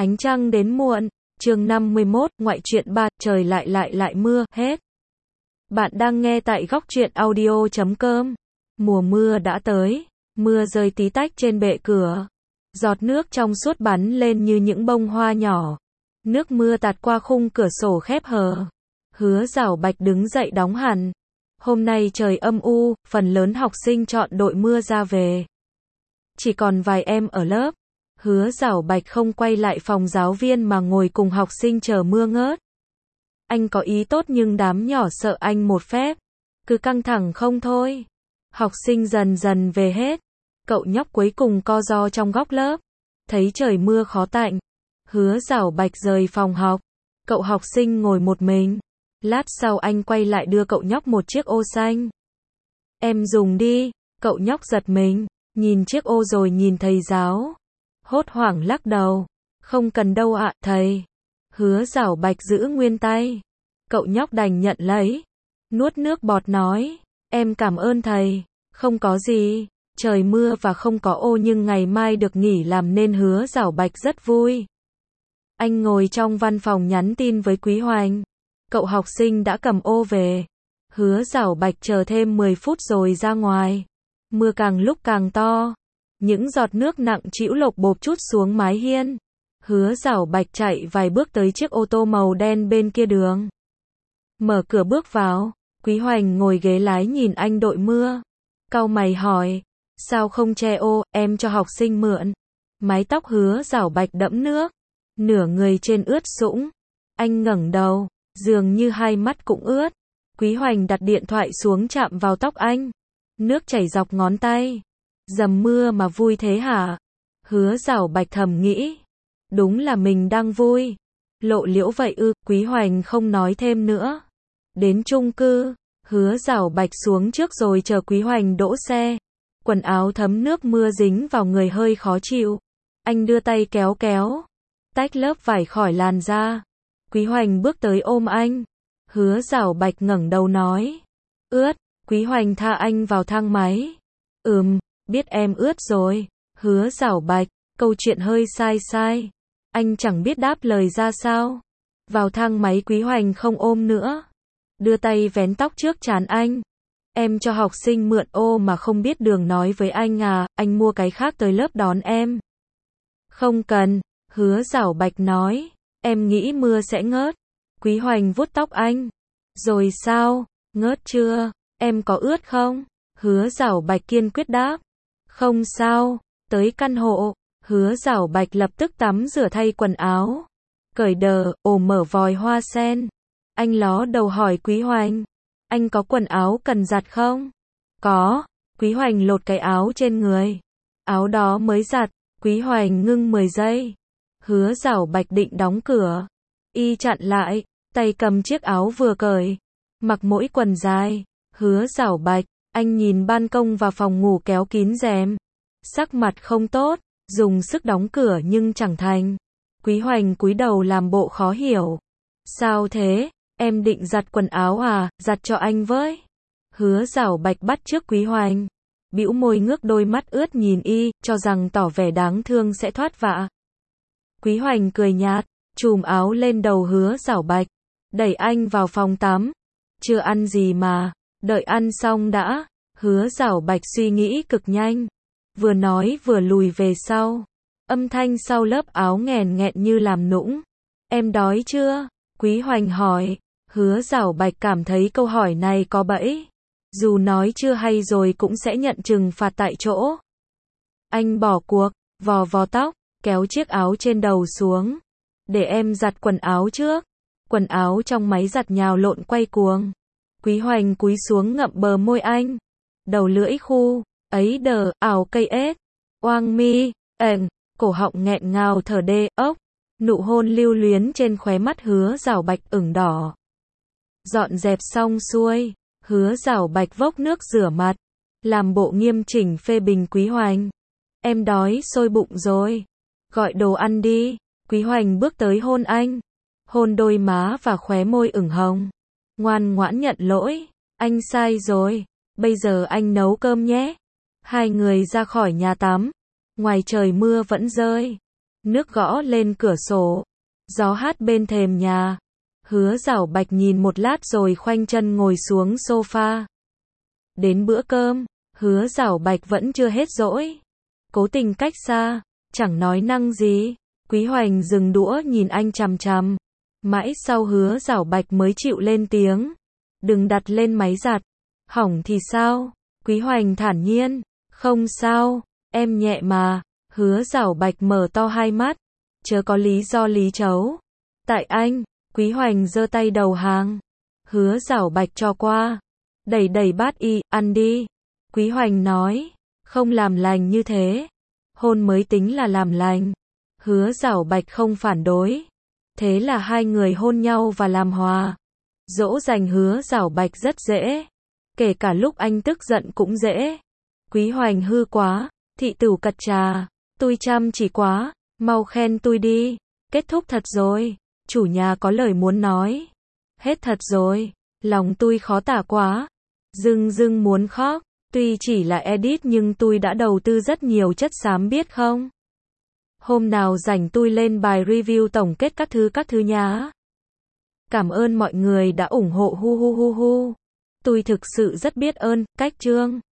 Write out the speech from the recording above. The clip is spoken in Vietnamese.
Ánh trăng đến muộn, chương 51, ngoại truyện 3, trời lại mưa, hết. Bạn đang nghe tại góc truyện audio.com. Mùa mưa đã tới, mưa rơi tí tách trên bệ cửa. Giọt nước trong suốt bắn lên như những bông hoa nhỏ. Nước mưa tạt qua khung cửa sổ khép hờ. Hứa Giảo Bạch đứng dậy đóng hẳn. Hôm nay trời âm u, phần lớn học sinh chọn đội mưa ra về. Chỉ còn vài em ở lớp. Hứa Giảo Bạch không quay lại phòng giáo viên mà ngồi cùng học sinh chờ mưa ngớt. Anh có ý tốt nhưng đám nhỏ sợ anh một phép. Cứ căng thẳng không thôi. Học sinh dần dần về hết. Cậu nhóc cuối cùng co ro trong góc lớp. Thấy trời mưa khó tạnh. Hứa Giảo Bạch rời phòng học. Cậu học sinh ngồi một mình. Lát sau anh quay lại đưa cậu nhóc một chiếc ô xanh. Em dùng đi. Cậu nhóc giật mình. Nhìn chiếc ô rồi nhìn thầy giáo. Hốt hoảng lắc đầu. Không cần đâu ạ, thầy. Hứa Giảo Bạch giữ nguyên tay. Cậu nhóc đành nhận lấy. Nuốt nước bọt nói. Em cảm ơn thầy. Không có gì. Trời mưa và không có ô nhưng ngày mai được nghỉ làm nên Hứa Giảo Bạch rất vui. Anh ngồi trong văn phòng nhắn tin với Quý Hoành. Cậu học sinh đã cầm ô về. Hứa Giảo Bạch chờ thêm 10 phút rồi ra ngoài. Mưa càng lúc càng to. Những giọt nước nặng trĩu lộc bộp trút xuống mái hiên. Hứa Giảo Bạch chạy vài bước tới chiếc ô tô màu đen bên kia đường. Mở cửa bước vào. Quý Hoành ngồi ghế lái nhìn anh đội mưa. Cau mày hỏi. Sao không che ô, em cho học sinh mượn. Mái tóc Hứa Giảo Bạch đẫm nước. Nửa người trên ướt sũng. Anh ngẩng đầu. Dường như hai mắt cũng ướt. Quý Hoành đặt điện thoại xuống chạm vào tóc anh. Nước chảy dọc ngón tay. Dầm mưa mà vui thế hả? Hứa Giảo Bạch thầm nghĩ. Đúng là mình đang vui. Lộ liễu vậy ư, Quý Hoành không nói thêm nữa. Đến chung cư, Hứa Giảo Bạch xuống trước rồi chờ Quý Hoành đỗ xe. Quần áo thấm nước mưa dính vào người hơi khó chịu. Anh đưa tay kéo kéo. Tách lớp vải khỏi làn da. Quý Hoành bước tới ôm anh. Hứa Giảo Bạch ngẩng đầu nói. Ướt. Quý Hoành tha anh vào thang máy. Biết em ướt rồi. Hứa Giảo Bạch, câu chuyện hơi sai. Anh chẳng biết đáp lời ra sao. Vào thang máy Quý Hoành không ôm nữa. Đưa tay vén tóc trước trán anh. Em cho học sinh mượn ô mà không biết đường nói với anh à, anh mua cái khác tới lớp đón em. Không cần, Hứa Giảo Bạch nói. Em nghĩ mưa sẽ ngớt. Quý Hoành vuốt tóc anh. Rồi sao, ngớt chưa, em có ướt không? Hứa Giảo Bạch kiên quyết đáp. Không sao, tới căn hộ. Hứa Giảo Bạch lập tức tắm rửa thay quần áo. Cởi đờ, mở vòi hoa sen. Anh ló đầu hỏi Quý Hoành. Anh có quần áo cần giặt không? Có. Quý Hoành lột cái áo trên người. Áo đó mới giặt. Quý Hoành ngưng 10 giây. Hứa Giảo Bạch định đóng cửa. Y chặn lại. Tay cầm chiếc áo vừa cởi. Mặc mỗi quần dài. Hứa Giảo Bạch. Anh nhìn ban công và phòng ngủ kéo kín rèm. Sắc mặt không tốt. Dùng sức đóng cửa nhưng chẳng thành. Quý Hoành cúi đầu làm bộ khó hiểu. Sao thế? Em định giặt quần áo à? Giặt cho anh với. Hứa Giảo Bạch bắt chước Quý Hoành. Bĩu môi ngước đôi mắt ướt nhìn y, cho rằng tỏ vẻ đáng thương sẽ thoát vạ. Quý Hoành cười nhạt, chùm áo lên đầu Hứa Giảo Bạch. Đẩy anh vào phòng tắm. Chưa ăn gì mà. Đợi ăn xong đã. Hứa Giảo Bạch suy nghĩ cực nhanh. Vừa nói vừa lùi về sau. Âm thanh sau lớp áo nghèn nghẹn như làm nũng. Em đói chưa? Quý Hoành hỏi. Hứa Giảo Bạch cảm thấy câu hỏi này có bẫy. Dù nói chưa hay rồi cũng sẽ nhận trừng phạt tại chỗ. Anh bỏ cuộc, vò tóc, kéo chiếc áo trên đầu xuống. Để em giặt quần áo trước. Quần áo trong máy giặt nhào lộn quay cuồng. Quý Hoành cúi xuống ngậm bờ môi anh. Đầu lưỡi khu, ấy đờ, ảo cây ếch. Oang mi, cổ họng nghẹn ngào thở đê, ốc. Nụ hôn lưu luyến trên khóe mắt Hứa Giảo Bạch ửng đỏ. Dọn dẹp xong xuôi, Hứa Giảo Bạch vốc nước rửa mặt. Làm bộ nghiêm chỉnh phê bình Quý Hoành. Em đói sôi bụng rồi. Gọi đồ ăn đi. Quý Hoành bước tới hôn anh. Hôn đôi má và khóe môi ửng hồng. Ngoan ngoãn nhận lỗi. Anh sai rồi. Bây giờ anh nấu cơm nhé. Hai người ra khỏi nhà tắm. Ngoài trời mưa vẫn rơi. Nước gõ lên cửa sổ. Gió hát bên thềm nhà. Hứa Giảo Bạch nhìn một lát rồi khoanh chân ngồi xuống sofa. Đến bữa cơm, Hứa Giảo Bạch vẫn chưa hết dỗi. Cố Tình cách xa, chẳng nói năng gì. Quý Hoành dừng đũa nhìn anh chằm chằm. Mãi sau Hứa Giảo Bạch mới chịu lên tiếng. Đừng đặt lên máy giặt. Hỏng thì sao? Quý Hoành thản nhiên. Không sao, em nhẹ mà. Hứa Giảo Bạch mở to hai mắt. Chớ có lý do lý chấu. Tại anh. Quý Hoành giơ tay đầu hàng. Hứa Giảo Bạch cho qua. Đẩy đẩy bát ăn đi. Quý Hoành nói. Không làm lành như thế. Hôn mới tính là làm lành. Hứa Giảo Bạch không phản đối. Thế là hai người hôn nhau và làm hòa. Dỗ dành Hứa Giảo Bạch rất dễ. Kể cả lúc anh tức giận cũng dễ. Quý Hoành hư quá. Thị tửu cật trà. Tui chăm chỉ quá. Mau khen tui đi. Kết thúc thật rồi. Chủ nhà có lời muốn nói. Hết thật rồi. Lòng tui khó tả quá. Dưng dưng muốn khóc. Tuy chỉ là edit nhưng tui đã đầu tư rất nhiều chất xám biết không? Hôm nào rảnh tui lên bài review tổng kết các thứ nhá. Cảm ơn mọi người đã ủng hộ hu hu hu hu. Tui thực sự rất biết ơn. Cách chương